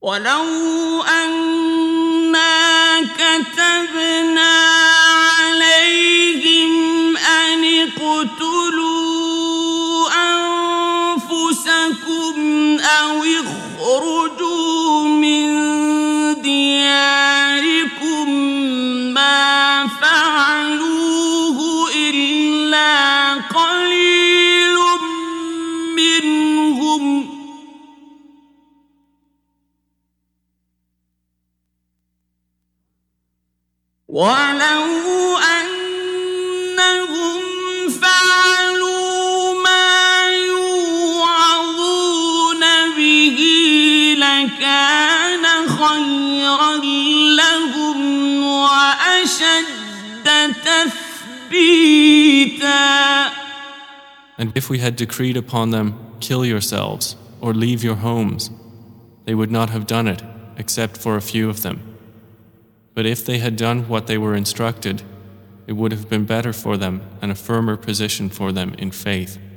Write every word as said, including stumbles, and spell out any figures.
ولو أنا كتبنا عليهم أن اقتلوا أنفسكم أو اخرجوا من دياركم ما فعلوه إلا قليل منهم ولو أنهم فعلوا ما يوعظون به لكان خيرا لهم وأشد تثبيتا. And if we had decreed upon them, kill yourselves, or leave your homes, they would not have done it, except for a few of them. But if they had done what they were instructed, it would have been better for them and a firmer position for them in faith.